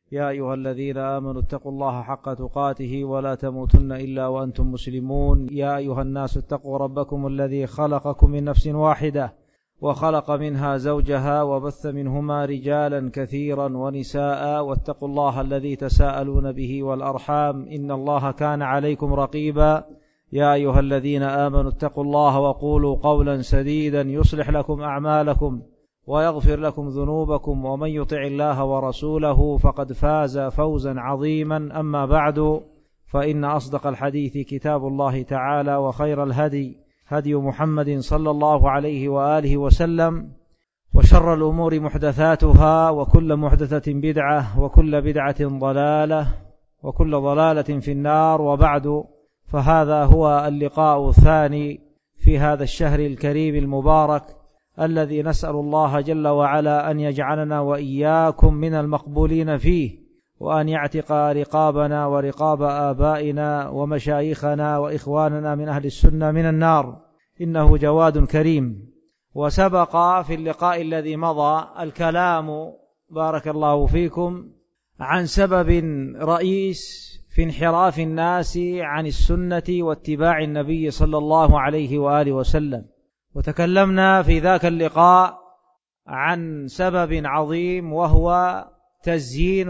يا أيها الذين آمنوا اتقوا الله حق تقاته ولا تموتن إلا وأنتم مسلمون. يا أيها الناس اتقوا ربكم الذي خلقكم من نفس واحدة وخلق منها زوجها وبث منهما رجالا كثيرا ونساء، واتقوا الله الذي تساءلون به والأرحام إن الله كان عليكم رقيبا. يا أيها الذين آمنوا اتقوا الله وقولوا قولا سديدا يصلح لكم أعمالكم ويغفر لكم ذنوبكم، ومن يطع الله ورسوله فقد فاز فوزا عظيما. أما بعد، فإن أصدق الحديث كتاب الله تعالى، وخير الهدي هدي محمد صلى الله عليه وآله وسلم، وشر الأمور محدثاتها، وكل محدثة بدعة، وكل بدعة ضلالة، وكل ضلالة في النار. وبعد، فهذا هو اللقاء الثاني في هذا الشهر الكريم المبارك الذي نسأل الله جل وعلا أن يجعلنا وإياكم من المقبولين فيه، وأن يعتق رقابنا ورقاب آبائنا ومشايخنا وإخواننا من أهل السنة من النار، إنه جواد كريم. وسبق في اللقاء الذي مضى الكلام بارك الله فيكم عن سبب رئيس في انحراف الناس عن السنة واتباع النبي صلى الله عليه وآله وسلم، وتكلمنا في ذاك اللقاء عن سبب عظيم وهو تزيين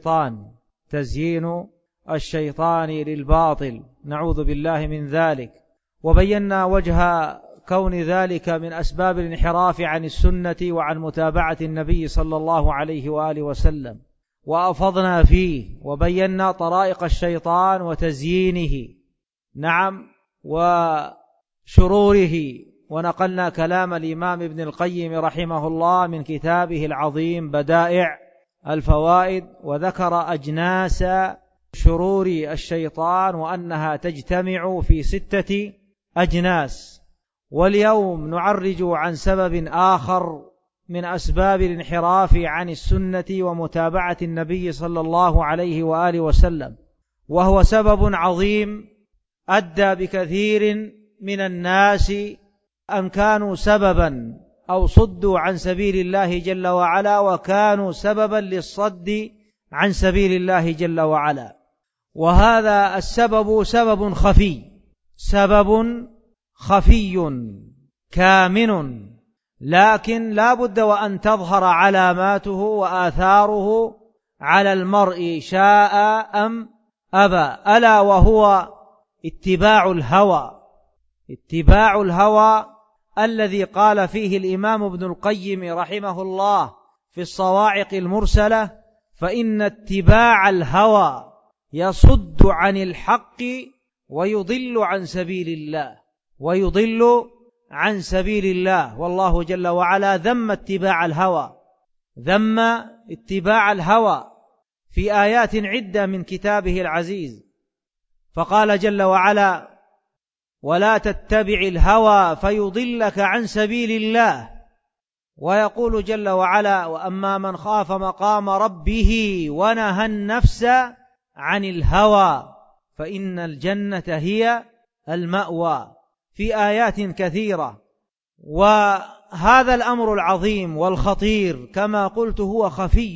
الشيطان للباطل، نعوذ بالله من ذلك. وبينا وجه كون ذلك من أسباب الانحراف عن السنة وعن متابعة النبي صلى الله عليه وآله وسلم، وأفضنا فيه وبينا طرائق الشيطان وتزيينه وشروره، ونقلنا كلام الإمام ابن القيم رحمه الله من كتابه العظيم بدائع الفوائد، وذكر أجناس شرور الشيطان وأنها تجتمع في 6 أجناس. واليوم نعرج عن سبب آخر من أسباب الانحراف عن السنة ومتابعة النبي صلى الله عليه وآله وسلم، وهو سبب عظيم أدى بكثير من الناس أن كانوا سببا أو صدوا عن سبيل الله جل وعلا، وكانوا سببا للصد عن سبيل الله جل وعلا. وهذا السبب سبب خفي كامن، لكن لا بد وأن تظهر علاماته وآثاره على المرء شاء أم أبى، ألا وهو اتباع الهوى الذي قال فيه الإمام ابن القيم رحمه الله في الصواعق المرسلة: فإن اتباع الهوى يصد عن الحق ويضل عن سبيل الله. والله جل وعلا ذم اتباع الهوى في آيات عدة من كتابه العزيز، فقال جل وعلا: ولا تتبع الهوى فيضلك عن سبيل الله. ويقول جل وعلا: وأما من خاف مقام ربه ونهى النفس عن الهوى فإن الجنة هي المأوى، في آيات كثيرة. وهذا الأمر العظيم والخطير كما قلت هو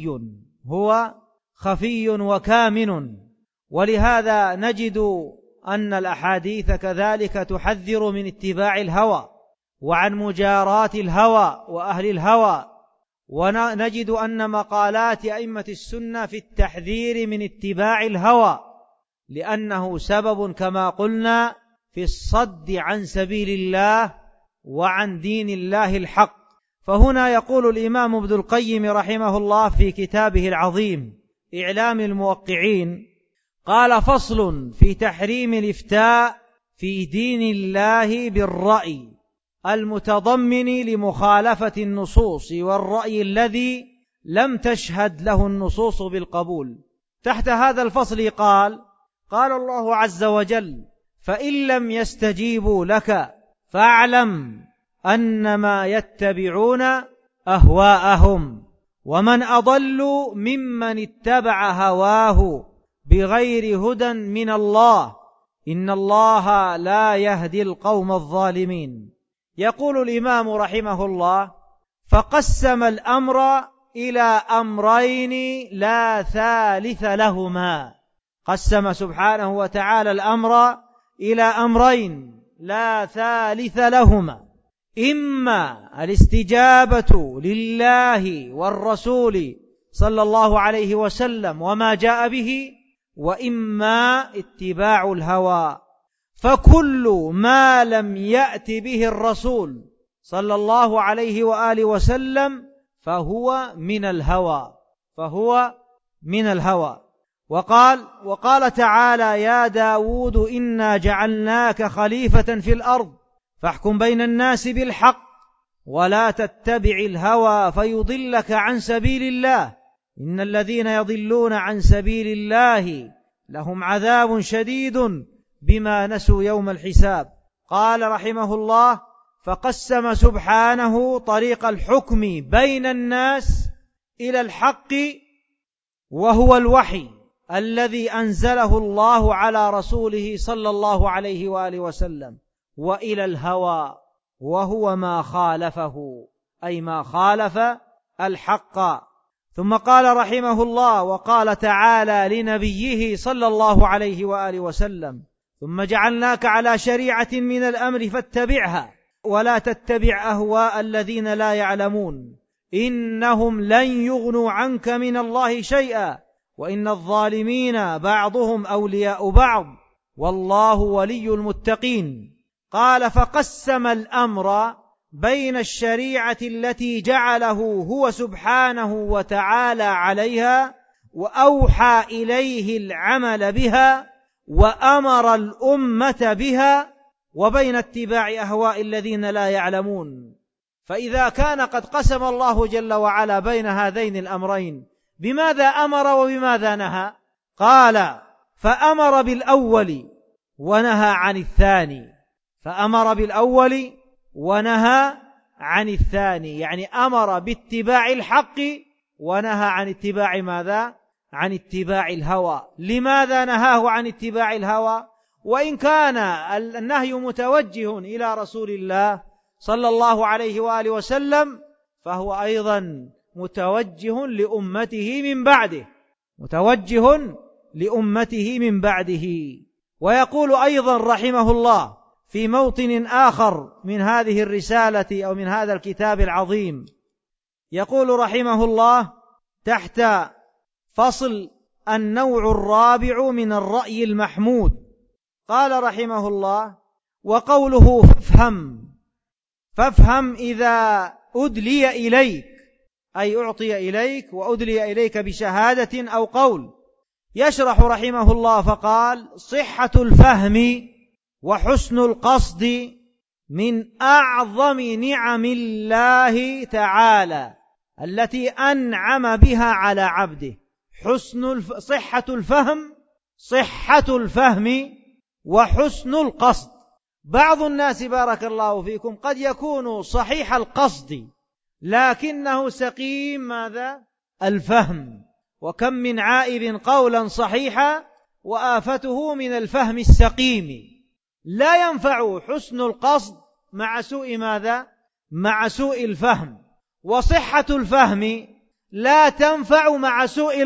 خفي وكامن، ولهذا نجد أن الأحاديث كذلك تحذر من اتباع الهوى وعن مجاراة الهوى وأهل الهوى، ونجد أن مقالات أئمة السنة في التحذير من اتباع الهوى، لأنه سبب كما قلنا في الصد عن سبيل الله وعن دين الله الحق. فهنا يقول الإمام ابن القيم رحمه الله في كتابه العظيم إعلام الموقعين، قال: فصل في تحريم الإفتاء في دين الله بالرأي المتضمن لمخالفة النصوص والرأي الذي لم تشهد له النصوص بالقبول. تحت هذا الفصل قال الله عز وجل: فإن لم يستجيبوا لك فاعلم أنما يتبعون أهواءهم ومن أضل ممن اتبع هواه بغير هدى من الله إن الله لا يهدي القوم الظالمين. يقول الإمام رحمه الله: فقسم الأمر إلى أمرين لا ثالث لهما. قسم سبحانه وتعالى الأمر إلى أمرين لا ثالث لهما: إما الاستجابة لله والرسول صلى الله عليه وسلم وما جاء به، وإما اتباع الهوى. فكل ما لم يأت به الرسول صلى الله عليه وآله وسلم فهو من الهوى. وقال تعالى: يا داود إنا جعلناك خليفة في الأرض فاحكم بين الناس بالحق ولا تتبع الهوى فيضلك عن سبيل الله إن الذين يضلون عن سبيل الله لهم عذاب شديد بما نسوا يوم الحساب. قال رحمه الله: فقسم سبحانه طريق الحكم بين الناس إلى الحق وهو الوحي الذي أنزله الله على رسوله صلى الله عليه وآله وسلم، وإلى الهوى وهو ما خالفه، أي ما خالف الحق. ثم قال رحمه الله: وقال تعالى لنبيه صلى الله عليه وآله وسلم: ثم جعلناك على شريعة من الأمر فاتبعها ولا تتبع أهواء الذين لا يعلمون إنهم لن يغنوا عنك من الله شيئا وإن الظالمين بعضهم أولياء بعض والله ولي المتقين. قال: فقسم الأمر بين الشريعة التي جعله هو سبحانه وتعالى عليها وأوحى إليه العمل بها وأمر الأمة بها، وبين اتباع أهواء الذين لا يعلمون. فإذا كان قد قسم الله جل وعلا بين هذين الأمرين، بماذا أمر وبماذا نهى؟ قال: فأمر بالأول ونهى عن الثاني. فأمر بالأول ونهى عن الثاني، يعني أمر باتباع الحق ونهى عن اتباع ماذا؟ عن اتباع الهوى. لماذا نهاه عن اتباع الهوى؟ وإن كان النهي متوجه إلى رسول الله صلى الله عليه وآله وسلم، فهو أيضا متوجه لأمته من بعده. ويقول أيضا رحمه الله في موطن آخر من هذه الرسالة أو من هذا الكتاب العظيم، يقول رحمه الله تحت فصل النوع الرابع من الرأي المحمود، قال رحمه الله: وقوله فافهم إذا أدلي إليك، أي أعطي إليك وأدلي إليك بشهادة أو قول. يشرح رحمه الله فقال: صحة الفهم وحسن القصد من أعظم نعم الله تعالى التي أنعم بها على عبده. صحة الفهم وحسن القصد. بعض الناس بارك الله فيكم قد يكون صحيح القصد لكنه سقيم ماذا؟ الفهم. وكم من عائب قولا صحيحا وآفته من الفهم السقيم. لا ينفع حسن القصد مع سوء ماذا؟ مع سوء الفهم. وصحة الفهم لا تنفع مع سوء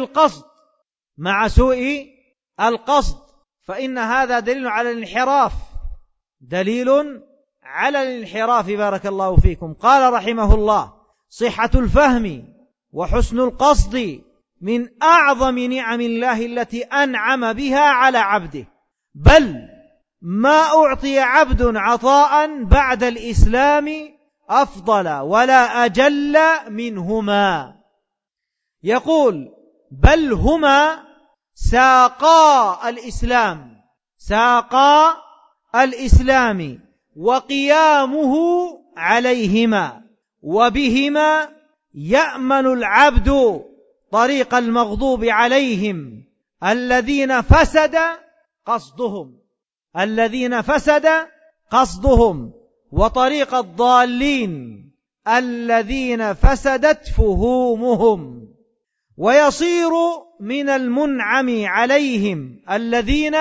القصد، فإن هذا دليل على الانحراف بارك الله فيكم. قال رحمه الله: صحة الفهم وحسن القصد من أعظم نعم الله التي أنعم بها على عبده، بل ما أعطي عبد عطاء بعد الإسلام أفضل ولا أجل منهما. يقول: بل هما ساقا الإسلام وقيامه عليهما، وبهما يأمن العبد طريق المغضوب عليهم الذين فسد قصدهم وطريق الضالين الذين فسدت فهومهم، ويصير من المنعم عليهم الذين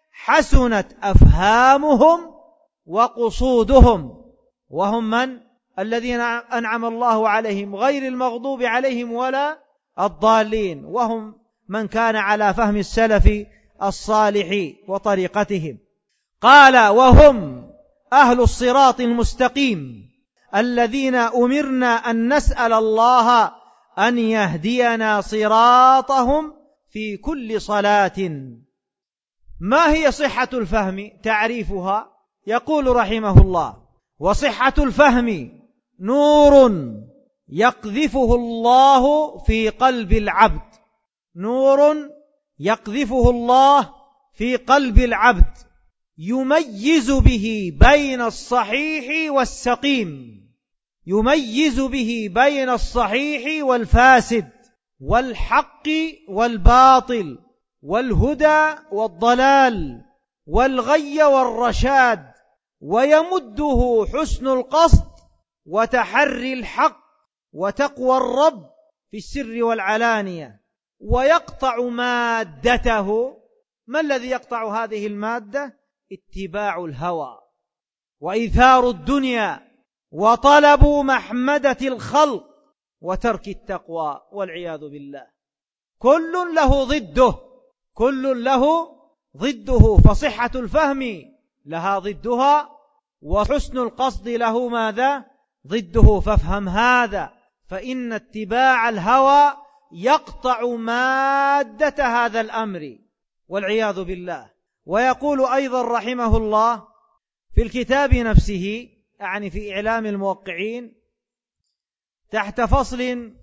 حسنت أفهامهم وقصودهم، وهم من؟ الذين أنعم الله عليهم غير المغضوب عليهم ولا الضالين، وهم من كان على فهم السلف الصالح وطريقتهم. قال وهم أهل الصراط المستقيم الذين أمرنا أن نسأل الله أن يهدينا صراطهم في كل صلاة. ما هي صحة الفهم؟ تعريفها يقول رحمه الله: وصحة الفهم نور يقذفه الله في قلب العبد، نور يقذفه الله في قلب العبد يميز به بين الصحيح والسقيم، يميز به بين الصحيح والفاسد، والحق والباطل، والهدى والضلال، والغي والرشاد، ويمده حسن القصد وتحري الحق وتقوى الرب في السر والعلانية، ويقطع مادته. ما الذي يقطع هذه المادة؟ اتباع الهوى وإيثار الدنيا وطلب محمدة الخلق وترك التقوى والعياذ بالله. كل له ضده، كل له ضده، فصحة الفهم لها ضدها، وحسن القصد له ماذا؟ ضده. فافهم هذا، فإن اتباع الهوى يقطع مادة هذا الأمر والعياذ بالله. ويقول أيضا رحمه الله في الكتاب نفسه، يعني في إعلام الموقعين، تحت فصل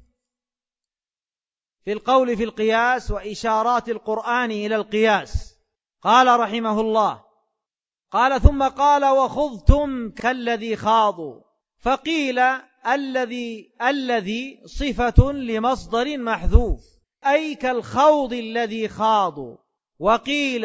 في القول في القياس وإشارات القرآن إلى القياس، قال رحمه الله: قال ثم قال: وخضتم كالذي خاضوا. فقيل الذي صفة لمصدر محذوف، أي كالخوض الذي خاضوا، وقيل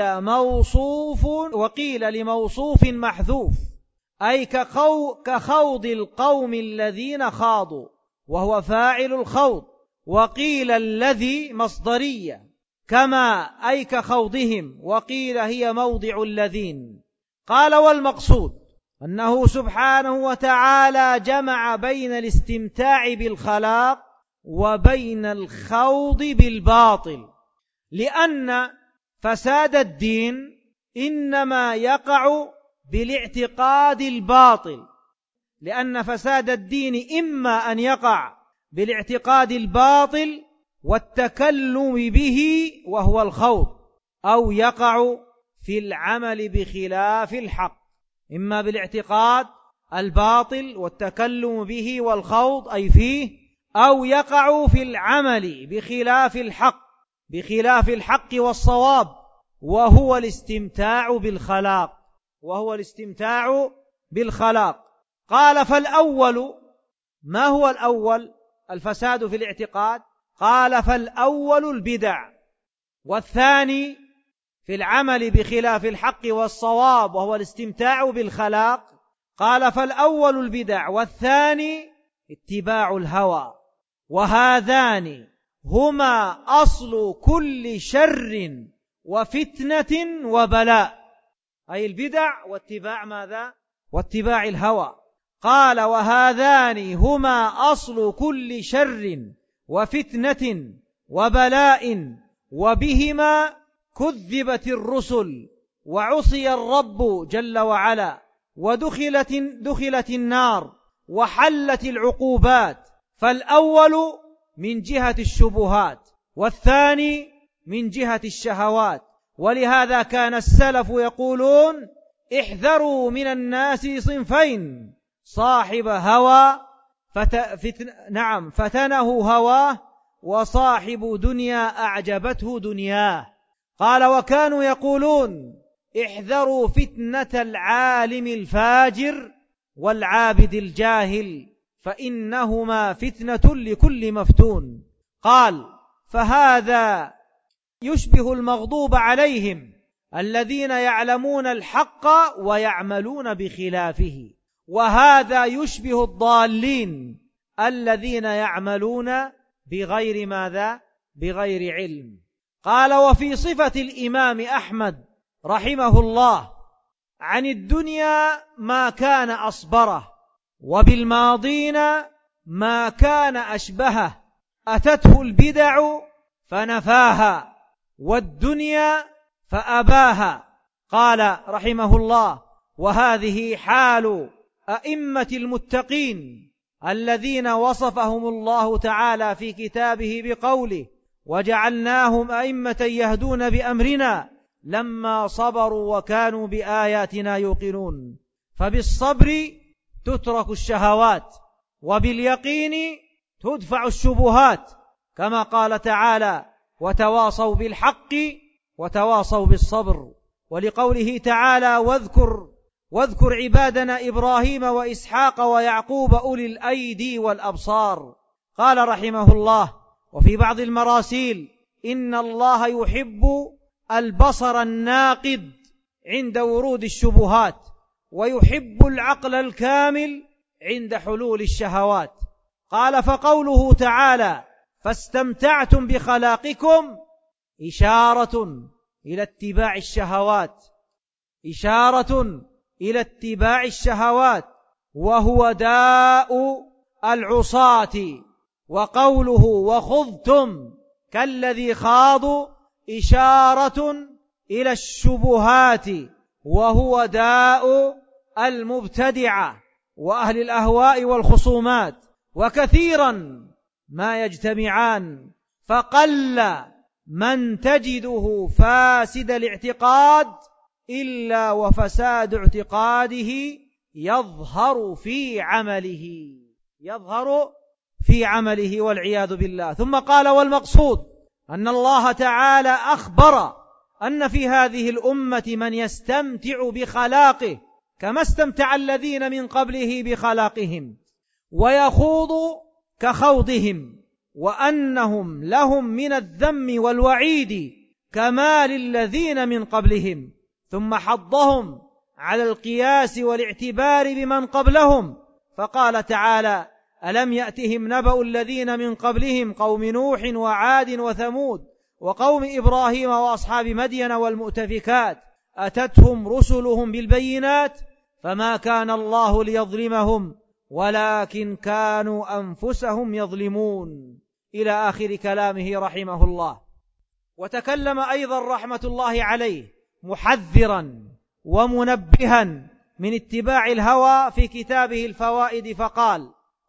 لموصوف محذوف، أي كخوض القوم الذين خاضوا، وهو فاعل الخوض. وقيل الذي مصدرية، كما أي كخوضهم، وقيل هي موضع الذين. قال: والمقصود أنه سبحانه وتعالى جمع بين الاستمتاع بالخلاق وبين الخوض بالباطل، لأن فساد الدين إنما يقع بالاعتقاد الباطل، لأن فساد الدين إما أن يقع بالاعتقاد الباطل والتكلم به وهو الخوض، أو يقع في العمل بخلاف الحق، إما بالاعتقاد الباطل والتكلم به والخوض أي فيه، أو يقع في العمل بخلاف الحق، بخلاف الحق والصواب، وهو الاستمتاع بالخلاق، وهو الاستمتاع بالخلاق. قال: فالأول، ما هو الأول؟ الفساد في الاعتقاد. قال: فالأول البدع، والثاني في العمل بخلاف الحق والصواب وهو الاستمتاع بالخلاق. قال: فالأول البدع، والثاني اتباع الهوى، وهذان هما أصل كل شر وفتنة وبلاء، أي البدع واتباع ماذا؟ واتباع الهوى. قال: وهذان هما أصل كل شر وفتنة وبلاء، وبهما كذبت الرسل وعصي الرب جل وعلا، ودخلت النار وحلت العقوبات. فالأول من جهة الشبهات، والثاني من جهة الشهوات. ولهذا كان السلف يقولون: احذروا من الناس صنفين، صاحب هوى فتنه هواه، وصاحب دنيا أعجبته دنياه. قال: وكانوا يقولون: احذروا فتنة العالم الفاجر والعابد الجاهل، فإنهما فتنة لكل مفتون. قال: فهذا يشبه المغضوب عليهم الذين يعلمون الحق ويعملون بخلافه، وهذا يشبه الضالين الذين يعملون بغير ماذا؟ بغير علم. قال: وفي صفة الإمام أحمد رحمه الله عن الدنيا ما كان أصبره، وبالماضين ما كان أشبهه، أتته البدع فنفاها والدنيا فأباها. قال رحمه الله: وهذه حال أئمة المتقين الذين وصفهم الله تعالى في كتابه بقوله: وجعلناهم أئمة يهدون بأمرنا لما صبروا وكانوا بآياتنا يوقنون. فبالصبر تترك الشهوات، وباليقين تدفع الشبهات، كما قال تعالى: وتواصوا بالحق وتواصوا بالصبر. ولقوله تعالى: واذكر عبادنا إبراهيم وإسحاق ويعقوب أولي الأيدي والأبصار. قال رحمه الله: وفي بعض المراسيل: إن الله يحب البصر الناقد عند ورود الشبهات، ويحب العقل الكامل عند حلول الشهوات. قال: فقوله تعالى: فاستمتعتم بخلاقكم إشارة إلى اتباع الشهوات، وهو داء العصاة. وقوله: وخذتم كالذي خاضوا إشارة إلى الشبهات، وهو داء المبتدعة وأهل الأهواء والخصومات. وكثيرا ما يجتمعان، فقل من تجده فاسد الاعتقاد إلا وفساد اعتقاده يظهر في عمله والعياذ بالله. ثم قال: والمقصود أن الله تعالى أخبر أن في هذه الأمة من يستمتع بخلاقه كما استمتع الذين من قبله بخلاقهم، ويخوض كخوضهم، وأنهم لهم من الذم والوعيد كما للذين من قبلهم. ثم حضهم على القياس والاعتبار بمن قبلهم، فقال تعالى: ألم يأتهم نبأ الذين من قبلهم قوم نوح وعاد وثمود وقوم إبراهيم وأصحاب مدين والمؤتفكات أتتهم رسلهم بالبينات فما كان الله ليظلمهم ولكن كانوا أنفسهم يظلمون، إلى آخر كلامه رحمه الله. وتكلم أيضا رحمة الله عليه محذرا ومنبها من اتباع الهوى في كتابه الفوائد، فقال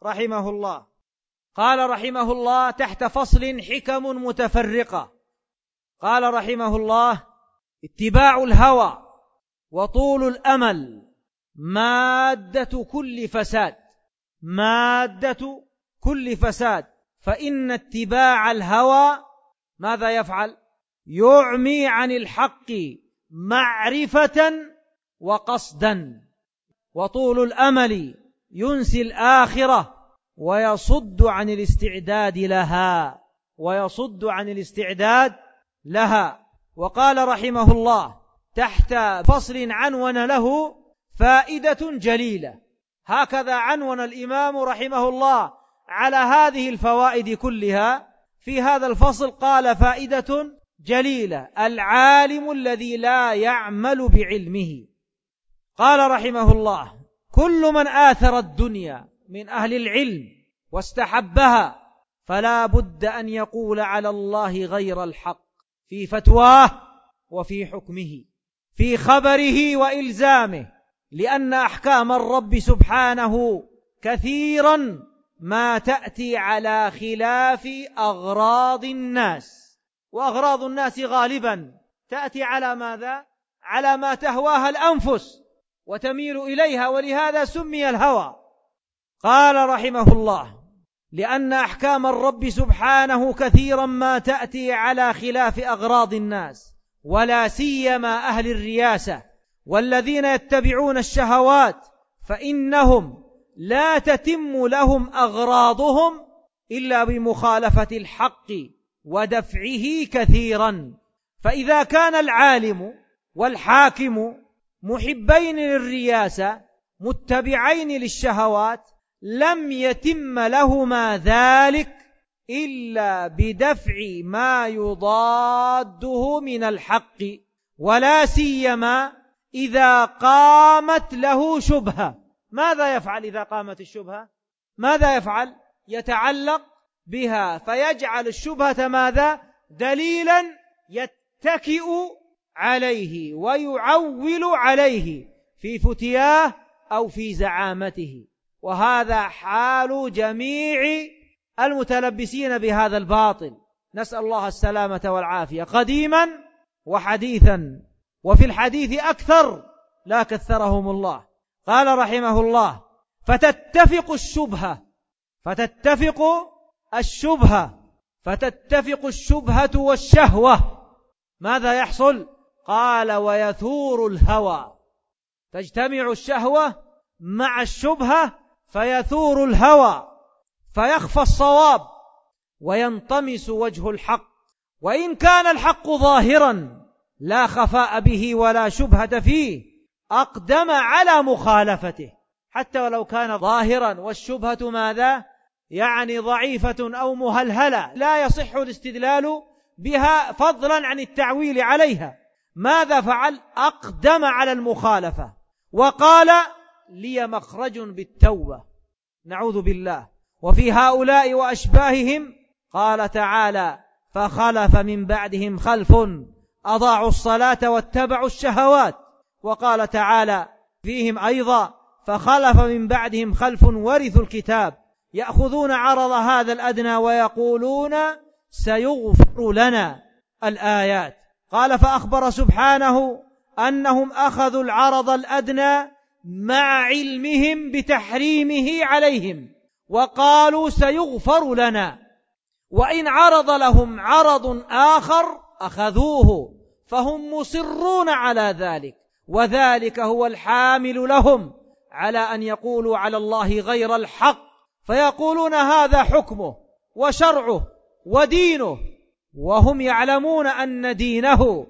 رحمه الله تحت فصل حكم متفرقة، قال رحمه الله: اتباع الهوى وطول الأمل مادة كل فساد، فإن اتباع الهوى ماذا يفعل؟ يعمي عن الحق معرفة وقصدا، وطول الأمل ينسي الآخرة ويصد عن الاستعداد لها. وقال رحمه الله تحت فصل عنون له فائدة جليلة، هكذا عنون الإمام رحمه الله على هذه الفوائد كلها في هذا الفصل، قال: فائدة جليلة: العالم الذي لا يعمل بعلمه. قال رحمه الله: كل من آثر الدنيا من أهل العلم واستحبها فلا بد أن يقول على الله غير الحق في فتواه وفي حكمه، في خبره وإلزامه، لأن أحكام الرب سبحانه كثيرا ما تأتي على خلاف أغراض الناس، وأغراض الناس غالبا تأتي على ماذا؟ على ما تهواها الأنفس وتميل إليها، ولهذا سمي الهوى. قال رحمه الله: لأن أحكام الرب سبحانه كثيرا ما تأتي على خلاف أغراض الناس، ولا سيما أهل الرياسة والذين يتبعون الشهوات، فإنهم لا تتم لهم أغراضهم إلا بمخالفة الحق ودفعه كثيرا. فإذا كان العالم والحاكم محبين للرياسة متبعين للشهوات لم يتم لهما ذلك إلا بدفع ما يضاده من الحق، ولا سيما إذا قامت له شبهة. ماذا يفعل إذا قامت الشبهة؟ ماذا يفعل؟ يتعلق بها، فيجعل الشبهة ماذا؟ دليلا يتكئ عليه ويعول عليه في فتياه أو في زعامته. وهذا حال جميع المتلبسين بهذا الباطل، نسأل الله السلامة والعافية، قديما وحديثا، وفي الحديث أكثر لا كثرهم الله. قال رحمه الله: فتتفق الشبهة والشهوة. ماذا يحصل؟ قال: ويثور الهوى. تجتمع الشهوة مع الشبهة فيثور الهوى، فيخفى الصواب وينطمس وجه الحق، وإن كان الحق ظاهرا لا خفاء به ولا شبهة فيه أقدم على مخالفته، حتى ولو كان ظاهرا والشبهة ماذا؟ يعني ضعيفة أو مهلهلة لا يصح الاستدلال بها فضلا عن التعويل عليها. ماذا فعل؟ أقدم على المخالفة وقال: لي مخرج بالتوبة، نعوذ بالله. وفي هؤلاء وأشباههم قال تعالى: فخلف من بعدهم خلف أضاعوا الصلاة واتبعوا الشهوات. وقال تعالى فيهم أيضا: فخلف من بعدهم خلف ورثوا الكتاب يأخذون عرض هذا الأدنى ويقولون سيغفر لنا. الآيات. قال: فأخبر سبحانه أنهم أخذوا العرض الأدنى مع علمهم بتحريمه عليهم، وقالوا سيغفر لنا، وإن عرض لهم عرض آخر أخذوه، فهم مصرون على ذلك، وذلك هو الحامل لهم على أن يقولوا على الله غير الحق، فيقولون هذا حكمه وشرعه ودينه، وهم يعلمون أن دينه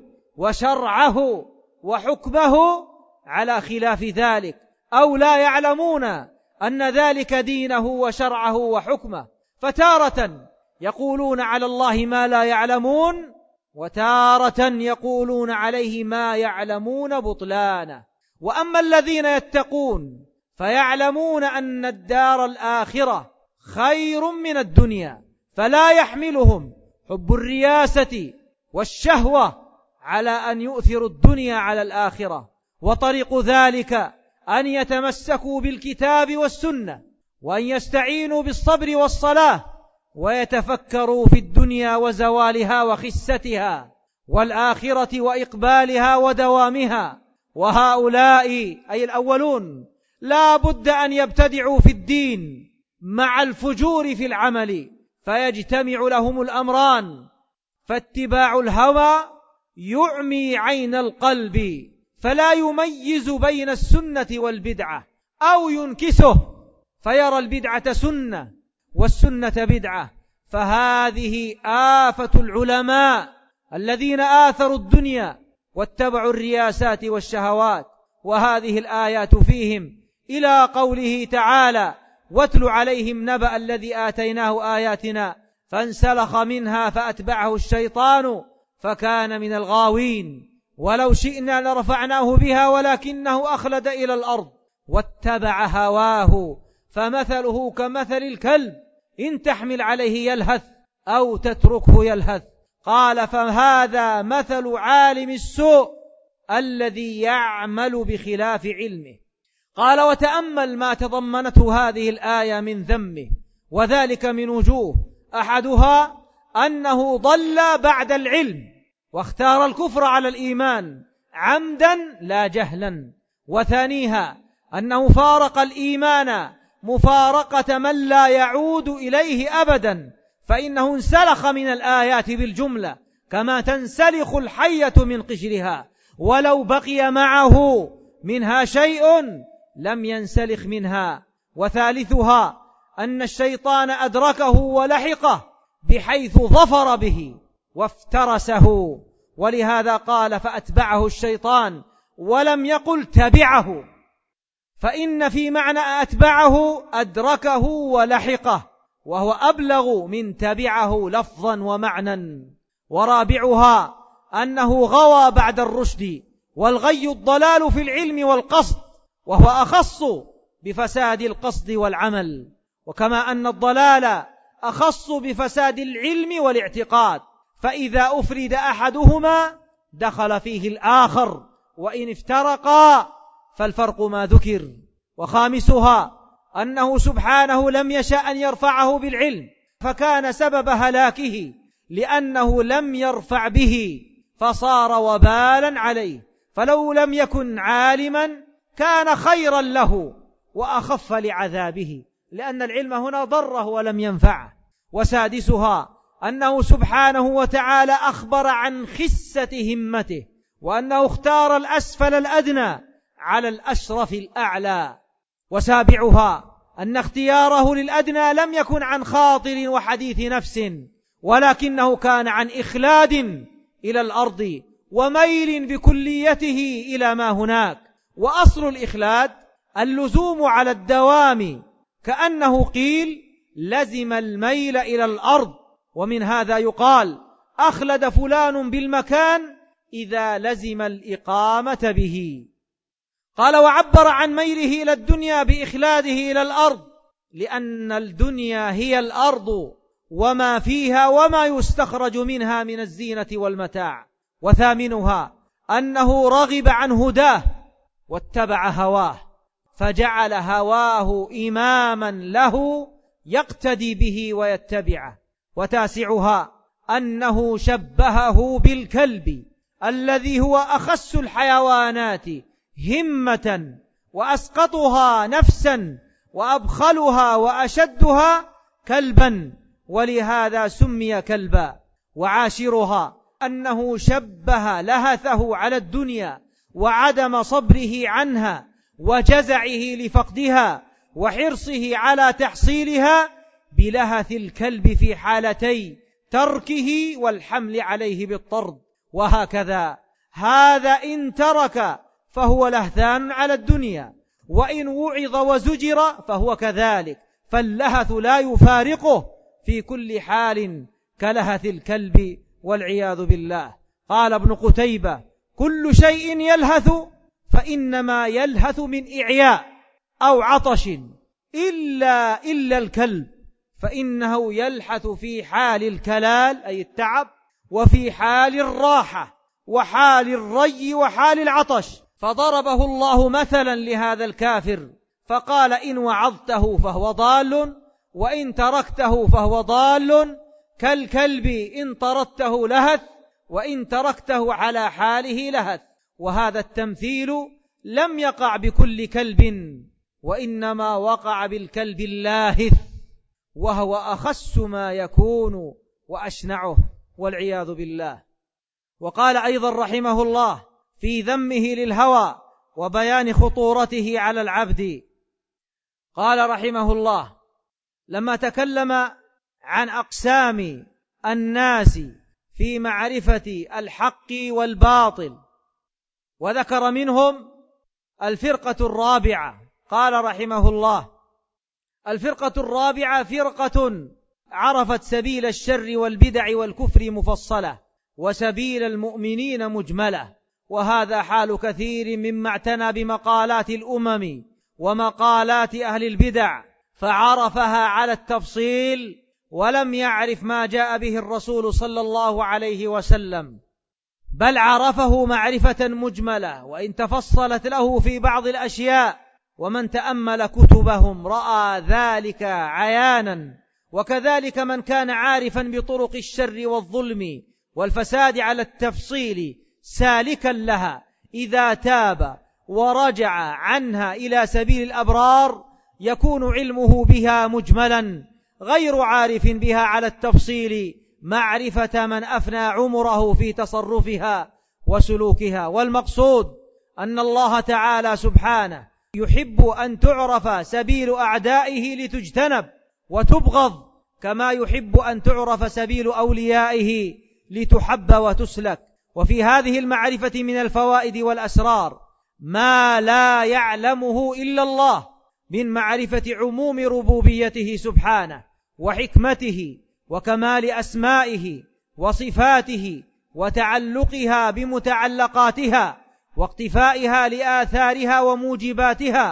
وشرعه وحكمه على خلاف ذلك، أو لا يعلمون أن ذلك دينه وشرعه وحكمه. فتارة يقولون على الله ما لا يعلمون، وتارة يقولون عليه ما يعلمون بطلانه. وأما الذين يتقون فيعلمون أن الدار الآخرة خير من الدنيا، فلا يحملهم حب الرياسة والشهوة على أن يؤثروا الدنيا على الآخرة، وطريق ذلك أن يتمسكوا بالكتاب والسنة، وأن يستعينوا بالصبر والصلاة، ويتفكروا في الدنيا وزوالها وخستها، والآخرة وإقبالها ودوامها. وهؤلاء أي الأولون لا بد أن يبتدعوا في الدين مع الفجور في العمل، فيجتمع لهم الأمران، فاتباع الهوى يعمي عين القلب فلا يميز بين السنة والبدعة، أو ينكسه فيرى البدعة سنة والسنة بدعة. فهذه آفة العلماء الذين آثروا الدنيا واتبعوا الرياسات والشهوات. وهذه الآيات فيهم إلى قوله تعالى: واتل عليهم نبأ الذي آتيناه آياتنا فانسلخ منها فأتبعه الشيطان فكان من الغاوين، ولو شئنا لرفعناه بها ولكنه أخلد إلى الأرض واتبع هواه فمثله كمثل الكلب إن تحمل عليه يلهث أو تتركه يلهث. قال: فهذا مثل عالم السوء الذي يعمل بخلاف علمه. قال: وتأمل ما تضمنته هذه الآية من ذمه، وذلك من وجوه: أحدها أنه ضل بعد العلم واختار الكفر على الإيمان عمدا لا جهلا، وثانيها أنه فارق الإيمان مفارقة من لا يعود إليه أبدا، فإنه انسلخ من الآيات بالجملة كما تنسلخ الحية من قشرها، ولو بقي معه منها شيء لم ينسلخ منها. وثالثها أن الشيطان أدركه ولحقه بحيث ظفر به وافترسه، ولهذا قال: فأتبعه الشيطان ولم يقل تبعه، فإن في معنى أتبعه أدركه ولحقه، وهو أبلغ من تبعه لفظا ومعنى. ورابعها أنه غوى بعد الرشد، والغي الضلال في العلم والقصد، وهو أخص بفساد القصد والعمل، وكما أن الضلال أخص بفساد العلم والاعتقاد، فإذا أفرد أحدهما دخل فيه الآخر، وإن افترقا فالفرق ما ذكر. وخامسها أنه سبحانه لم يشأ أن يرفعه بالعلم، فكان سبب هلاكه لأنه لم يرفع به فصار وبالا عليه، فلو لم يكن عالما كان خيرا له وأخف لعذابه، لأن العلم هنا ضره ولم ينفعه. وسادسها أنه سبحانه وتعالى أخبر عن خسة همته، وأنه اختار الأسفل الأدنى على الأشرف الأعلى. وسابعها أن اختياره للأدنى لم يكن عن خاطر وحديث نفس، ولكنه كان عن إخلاد إلى الأرض وميل بكليته إلى ما هناك. وأصل الإخلاد اللزوم على الدوام، كأنه قيل لزم الميل إلى الأرض، ومن هذا يقال أخلد فلان بالمكان إذا لزم الإقامة به. قال وعبر عن ميله إلى الدنيا بإخلاده إلى الأرض، لأن الدنيا هي الأرض وما فيها وما يستخرج منها من الزينة والمتاع. وثامنها أنه رغب عن هداه واتبع هواه، فجعل هواه إماما له يقتدي به ويتبعه. وتاسعها أنه شبهه بالكلب الذي هو أخس الحيوانات همة وأسقطها نفسا وأبخلها وأشدها كلبا، ولهذا سمي كلبا. وعاشرها أنه شبه لهثه على الدنيا وعدم صبره عنها وجزعه لفقدها وحرصه على تحصيلها بلهث الكلب في حالتي تركه والحمل عليه بالطرد. وهكذا هذا إن ترك فهو لهثان على الدنيا، وإن وعظ وزجر فهو كذلك، فاللهث لا يفارقه في كل حال كلهث الكلب والعياذ بالله. قال ابن قتيبة كل شيء يلهث فإنما يلهث من إعياء أو عطش إلا الكلب، فإنه يلحث في حال الكلال أي التعب، وفي حال الراحة، وحال الري، وحال العطش. فضربه الله مثلا لهذا الكافر فقال إن وعظته فهو ضال، وإن تركته فهو ضال، كالكلب إن طردته لهث، وإن تركته على حاله لهث. وهذا التمثيل لم يقع بكل كلب، وإنما وقع بالكلب اللاهث، وهو أخس ما يكون وأشنعه والعياذ بالله. وقال أيضا رحمه الله في ذمه للهوى وبيان خطورته على العبد، قال رحمه الله لما تكلم عن أقسام الناس في معرفة الحق والباطل وذكر منهم الفرقة الرابعة، قال رحمه الله الفرقة الرابعة فرقة عرفت سبيل الشر والبدع والكفر مفصلة، وسبيل المؤمنين مجملة. وهذا حال كثير مما اعتنى بمقالات الأمم ومقالات أهل البدع، فعرفها على التفصيل ولم يعرف ما جاء به الرسول صلى الله عليه وسلم، بل عرفه معرفة مجملة وإن تفصلت له في بعض الأشياء. ومن تأمل كتبهم رأى ذلك عيانا. وكذلك من كان عارفا بطرق الشر والظلم والفساد على التفصيل سالكا لها، إذا تاب ورجع عنها إلى سبيل الأبرار يكون علمه بها مجملا غير عارف بها على التفصيل معرفة من أفنى عمره في تصرفها وسلوكها. والمقصود أن الله تعالى سبحانه يحب أن تعرف سبيل أعدائه لتجتنب وتبغض، كما يحب أن تعرف سبيل أوليائه لتحب وتسلك. وفي هذه المعرفة من الفوائد والأسرار ما لا يعلمه إلا الله من معرفة عموم ربوبيته سبحانه وحكمته وكمال أسمائه وصفاته وتعلقها بمتعلقاتها واقتفائها لآثارها وموجباتها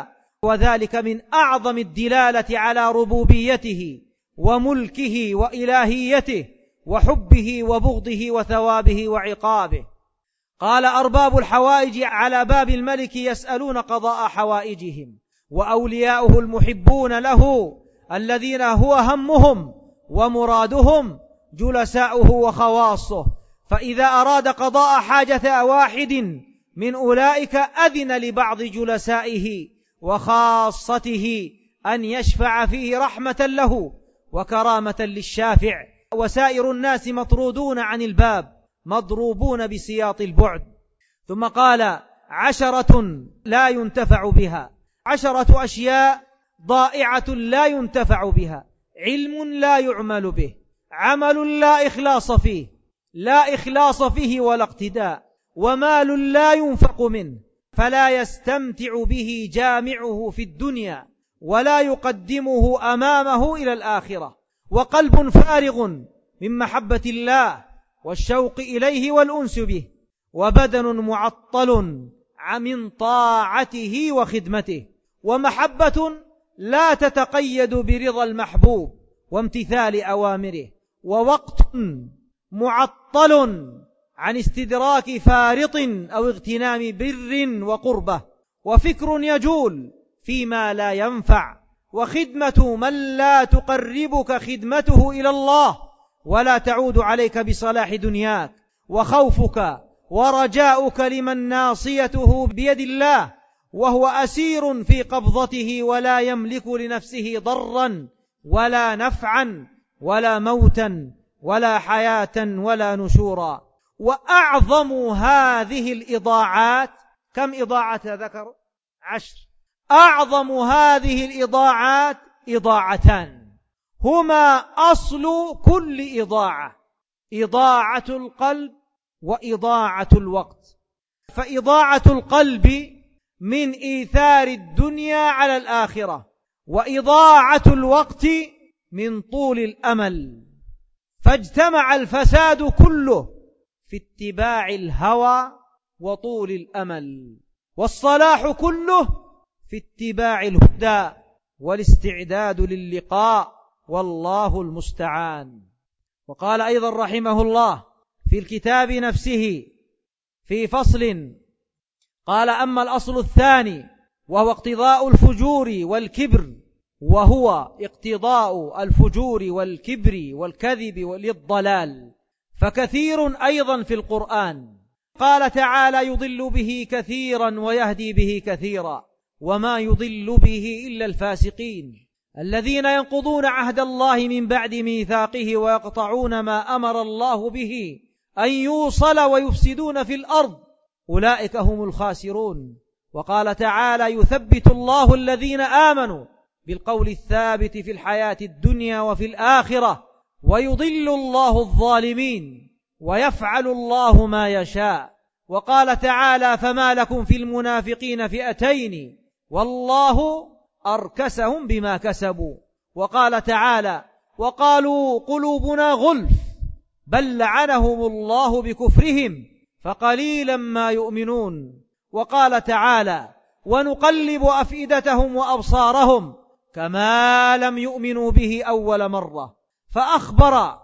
وذلك من أعظم الدلالة على ربوبيته وملكه وإلهيته وحبه وبغضه وثوابه وعقابه. قال: أرباب الحوائج على باب الملك يسألون قضاء حوائجهم، وأولياؤه المحبون له الذين هو همهم ومرادهم جلساؤه وخواصه، فإذا أراد قضاء حاجة واحد من أولئك أذن لبعض جلسائه وخاصته أن يشفع فيه رحمة له وكرامة للشافع، وسائر الناس مطرودون عن الباب مضروبون بسياط البعد. ثم قال: 10 لا ينتفع بها، 10 أشياء ضائعة لا ينتفع بها: علم لا يعمل به، عمل لا إخلاص فيه ولا اقتداء، ومال لا ينفق منه فلا يستمتع به جامعه في الدنيا ولا يقدمه أمامه إلى الآخرة، وقلب فارغ من محبة الله والشوق إليه والأنس به، وبدن معطل من طاعته وخدمته، ومحبة لا تتقيد برضا المحبوب وامتثال أوامره، ووقت معطل عن استدراك فارط أو اغتنام بر وقربة، وفكر يجول فيما لا ينفع، وخدمة من لا تقربك خدمته إلى الله ولا تعود عليك بصلاح دنياك، وخوفك ورجاؤك لمن ناصيته بيد الله وهو أسير في قبضته ولا يملك لنفسه ضرا ولا نفعا ولا موتا ولا حياة ولا نشورا. وأعظم هذه الإضاعات، كم إضاعة ذكر؟ 10. أعظم هذه الإضاعات إضاعتان هما أصل كل إضاعة: إضاعة القلب وإضاعة الوقت. فإضاعة القلب من إيثار الدنيا على الآخرة، وإضاعة الوقت من طول الأمل. فاجتمع الفساد كله في اتباع الهوى وطول الأمل، والصلاح كله في اتباع الهدى والاستعداد للقاء، والله المستعان. وقال أيضا رحمه الله في الكتاب نفسه في فصل، قال: أما الأصل الثاني وهو اقتضاء الفجور والكبر، وهو اقتضاء الفجور والكبر والكذب والضلال، فكثير أيضا في القرآن. قال تعالى: يضل به كثيرا ويهدي به كثيرا، وما يضل به إلا الفاسقين الذين ينقضون عهد الله من بعد ميثاقه ويقطعون ما أمر الله به أن يوصل ويفسدون في الأرض، أولئك هم الخاسرون. وقال تعالى: يثبت الله الذين آمنوا بالقول الثابت في الحياة الدنيا وفي الآخرة، ويضل الله الظالمين ويفعل الله ما يشاء. وقال تعالى: فما لكم في المنافقين فئتين والله أركسهم بما كسبوا. وقال تعالى: وقالوا قلوبنا غلف بل لعنهم الله بكفرهم فقليلا ما يؤمنون. وقال تعالى: ونقلب أفئدتهم وأبصارهم كما لم يؤمنوا به أول مرة، فأخبر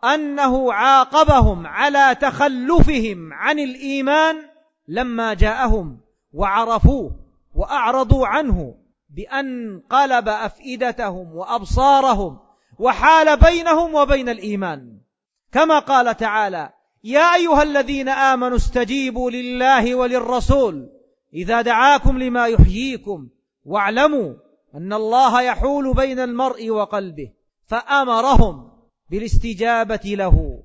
أنه عاقبهم على تخلفهم عن الإيمان لما جاءهم وعرفوه وأعرضوا عنه، بأن قلب أفئدتهم وأبصارهم وحال بينهم وبين الإيمان، كما قال تعالى: يا أيها الذين آمنوا استجيبوا لله وللرسول إذا دعاكم لما يحييكم واعلموا أن الله يحول بين المرء وقلبه. فأمرهم بالاستجابة له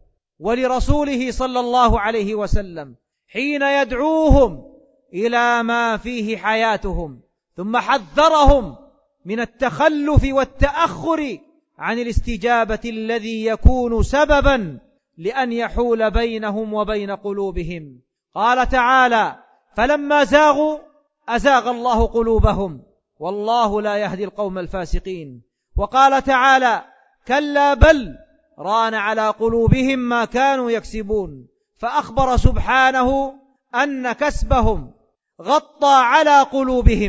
ولرسوله صلى الله عليه وسلم حين يدعوهم إلى ما فيه حياتهم، ثم حذرهم من التخلف والتأخر عن الاستجابة الذي يكون سببا لأن يحول بينهم وبين قلوبهم. قال تعالى: فلما زاغوا أزاغ الله قلوبهم والله لا يهدي القوم الفاسقين. وقال تعالى: كلا بل ران على قلوبهم ما كانوا يكسبون. فأخبر سبحانه أن كسبهم غطى على قلوبهم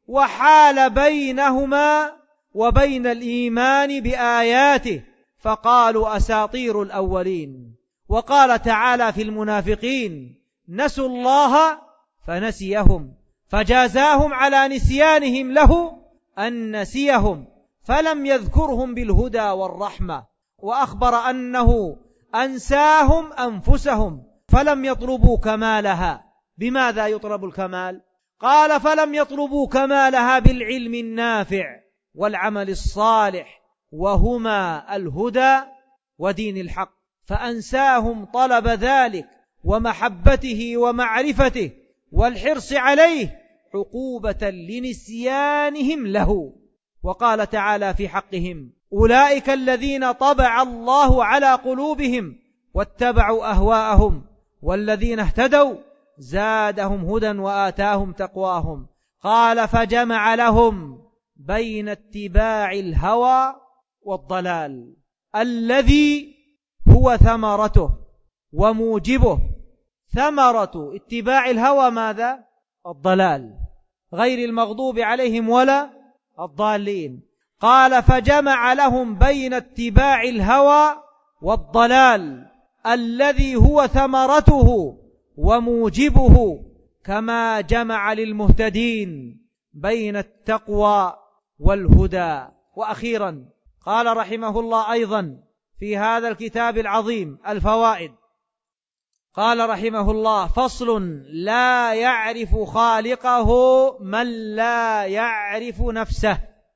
وحال بينهما وبين الإيمان بآياته فقالوا أساطير الأولين. وقال تعالى في المنافقين نسوا الله فنسيهم فجازاهم على نسيانهم له أن نسيهم فلم يذكرهم بالهدى والرحمة. وأخبر أنه أنساهم أنفسهم فلم يطلبوا كمالها. بماذا يطلب الكمال؟ قال فلم يطلبوا كمالها بالعلم النافع والعمل الصالح وهما الهدى ودين الحق، فأنساهم طلب ذلك ومحبته ومعرفته والحرص عليه عقوبة لنسيانهم له. وقال تعالى في حقهم أولئك الذين طبع الله على قلوبهم واتبعوا أهواءهم والذين اهتدوا زادهم هدى وآتاهم تقواهم. قال فجمع لهم بين اتباع الهوى والضلال الذي هو ثمرته وموجبه. ثمرة اتباع الهوى ماذا؟ الضلال، غير المغضوب عليهم ولا الضالين. قال فجمع لهم بين اتباع الهوى والضلال الذي هو ثمرته وموجبه، كما جمع للمهتدين بين التقوى والهدى. وأخيرا قال رحمه الله أيضا في هذا الكتاب العظيم الفوائد، قال رحمه الله فصل لا يعرف خالقه من لا يعرف نفسه.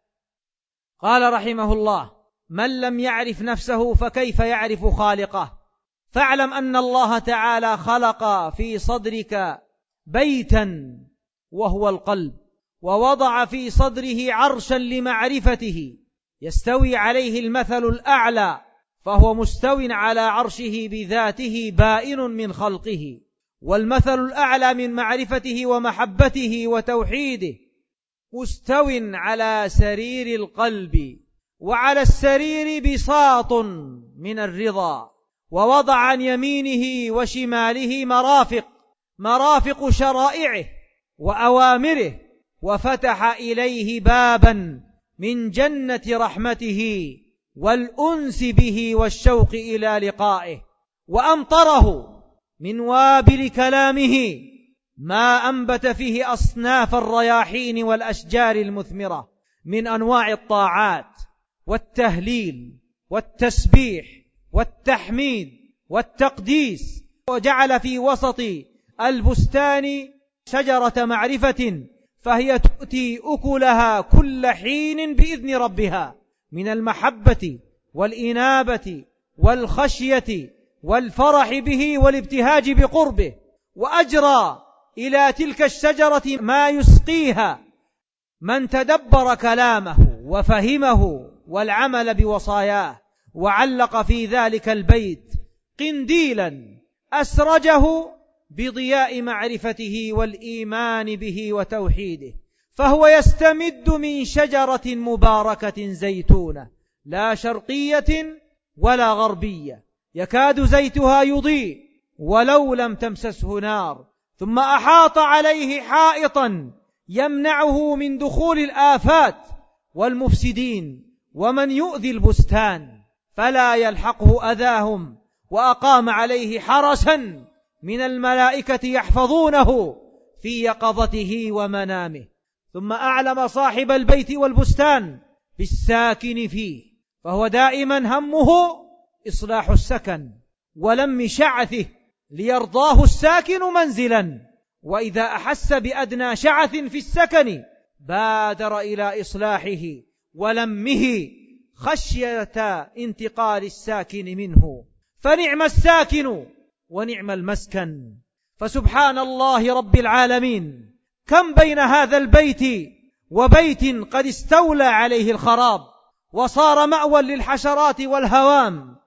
قال رحمه الله من لم يعرف نفسه فكيف يعرف خالقه؟ فاعلم أن الله تعالى خلق في صدرك بيتا وهو القلب، ووضع في صدره عرشا لمعرفته يستوي عليه المثل الأعلى، فهو مستو على عرشه بذاته بائن من خلقه، والمثل الأعلى من معرفته ومحبته وتوحيده مستو على سرير القلب، وعلى السرير بساط من الرضا، ووضع عن يمينه وشماله مرافق شرائعه وأوامره، وفتح إليه بابا من جنة رحمته والأنس به والشوق إلى لقائه، وأمطره من وابل كلامه ما أنبت فيه أصناف الرياحين والأشجار المثمرة من أنواع الطاعات والتهليل والتسبيح والتحميد والتقديس، وجعل في وسط البستان شجرة معرفة فهي تؤتي أكلها كل حين بإذن ربها من المحبة والإنابة والخشية والفرح به والابتهاج بقربه، وأجرى إلى تلك الشجرة ما يسقيها من تدبر كلامه وفهمه والعمل بوصاياه. وعلق في ذلك البيت قنديلا أسرجه بضياء معرفته والإيمان به وتوحيده، فهو يستمد من شجرة مباركة زيتونة لا شرقية ولا غربية يكاد زيتها يضيء ولو لم تمسسه نار، ثم أحاط عليه حائطا يمنعه من دخول الآفات والمفسدين ومن يؤذي البستان فلا يلحقه أذاهم، وأقام عليه حرسا من الملائكة يحفظونه في يقظته ومنامه. ثم أعلم صاحب البيت والبستان بالساكن فيه، فهو دائما همه إصلاح السكن ولم شعثه ليرضاه الساكن منزلا، وإذا أحس بأدنى شعث في السكن بادر إلى إصلاحه ولمه خشية انتقال الساكن منه. فنعم الساكن ونعم المسكن، فسبحان الله رب العالمين كم بين هذا البيت وبيت قد استولى عليه الخراب وصار مأوى للحشرات والهوام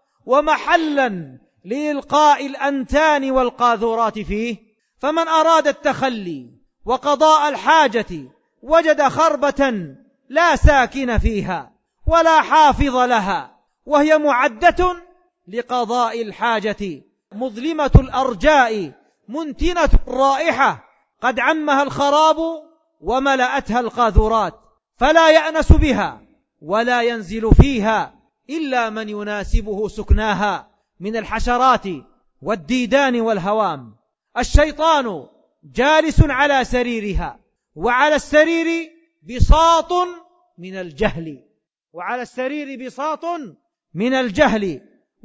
ومحلا لإلقاء الأنتان والقاذورات فيه. فمن أراد التخلي وقضاء الحاجة وجد خربة لا ساكن فيها ولا حافظ لها، وهي معدة لقضاء الحاجة، مظلمة الأرجاء منتنة الرائحة قد عمها الخراب وملأتها القاذورات، فلا يأنس بها ولا ينزل فيها إلا من يناسبه سكناها من الحشرات والديدان والهوام. الشيطان جالس على سريرها، وعلى السرير بساط من الجهل، وعلى السرير بساط من الجهل،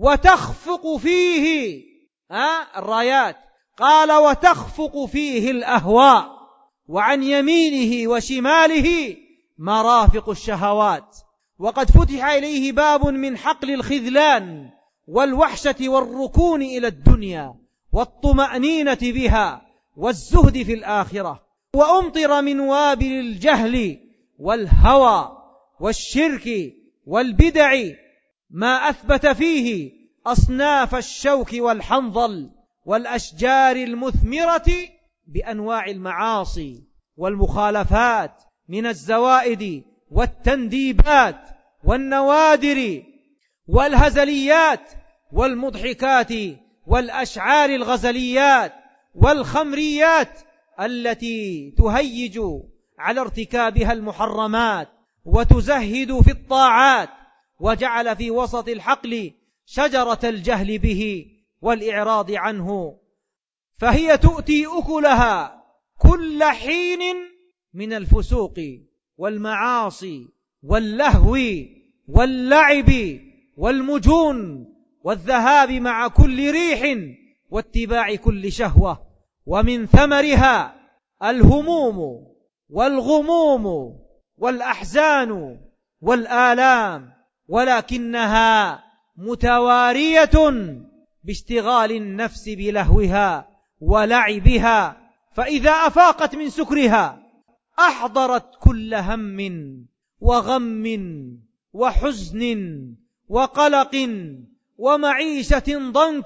وتخفق فيه الرايات، قال وتخفق فيه الأهواء، وعن يمينه وشماله مرافق الشهوات. وقد فتح إليه باب من حقل الخذلان والوحشة والركون إلى الدنيا والطمأنينة بها والزهد في الآخرة، وأمطر من وابل الجهل والهوى والشرك والبدع ما أثبت فيه أصناف الشوك والحنظل والأشجار المثمرة بأنواع المعاصي والمخالفات من الزوائد والتنديبات والنوادر والهزليات والمضحكات والأشعار الغزليات والخمريات التي تهيج على ارتكابها المحرمات وتزهد في الطاعات، وجعل في وسط الحقل شجرة الجهل به والإعراض عنه، فهي تؤتي أكلها كل حين من الفسوق والمعاصي واللهو واللعب والمجون والذهاب مع كل ريح واتباع كل شهوة. ومن ثمرها الهموم والغموم والأحزان والآلام، ولكنها متوارية باشتغال النفس بلهوها ولعبها، فإذا أفاقت من سكرها أحضرت كل هم وغم وحزن وقلق ومعيشة ضنك،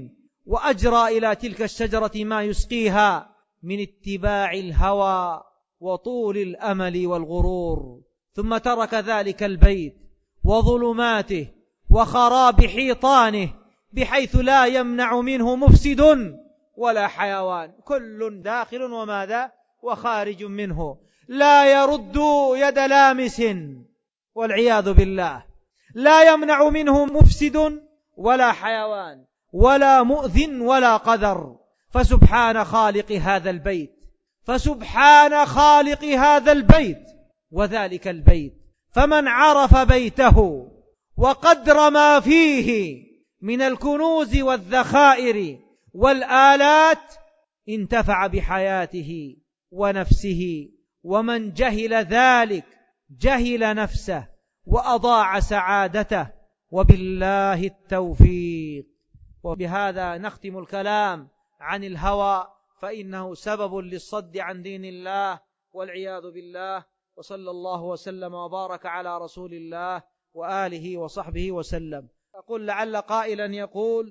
وأجرى إلى تلك الشجرة ما يسقيها من اتباع الهوى وطول الأمل والغرور. ثم ترك ذلك البيت وظلماته وخراب حيطانه بحيث لا يمنع منه مفسد ولا حيوان، كل داخل وماذا وخارج منه، لا يرد يد لامس والعياذ بالله، لا يمنع منه مفسد ولا حيوان ولا مؤذن ولا قذر. فسبحان خالق هذا البيت، فسبحان خالق هذا البيت وذلك البيت. فمن عرف بيته وقدر ما فيه من الكنوز والذخائر والآلات انتفع بحياته ونفسه، ومن جهل ذلك جهل نفسه وأضاع سعادته، وبالله التوفيق. وبهذا نختم الكلام عن الهوى، فإنه سبب للصد عن دين الله والعياذ بالله. وصلى الله وسلم وبارك على رسول الله وآله وصحبه وسلم. أقول لعل قائلا يقول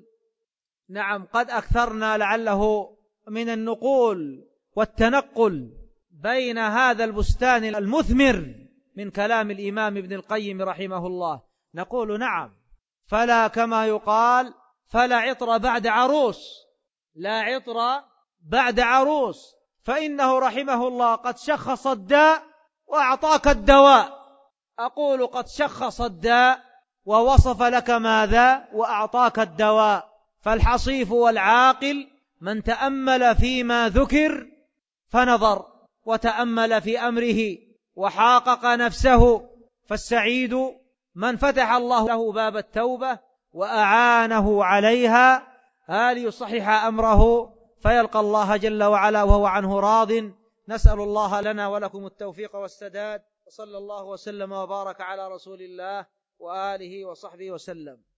نعم قد أكثرنا لعله من النقول والتنقل بين هذا البستان المثمر من كلام الإمام ابن القيم رحمه الله. نقول نعم، فلا كما يقال فلا عطر بعد عروس، لا عطر بعد عروس، فإنه رحمه الله قد شخص الداء وأعطاك الدواء. أقول قد شخص الداء ووصف لك ماذا وأعطاك الدواء. فالحصيف والعاقل من تأمل فيما ذكر فنظر وتأمل في أمره وحاقق نفسه، فالسعيد من فتح الله له باب التوبة وأعانه عليها ليصحح أمره فيلقى الله جل وعلا وهو عنه راض. نسأل الله لنا ولكم التوفيق والسداد، وصلى الله وسلم وبارك على رسول الله وآله وصحبه وسلم.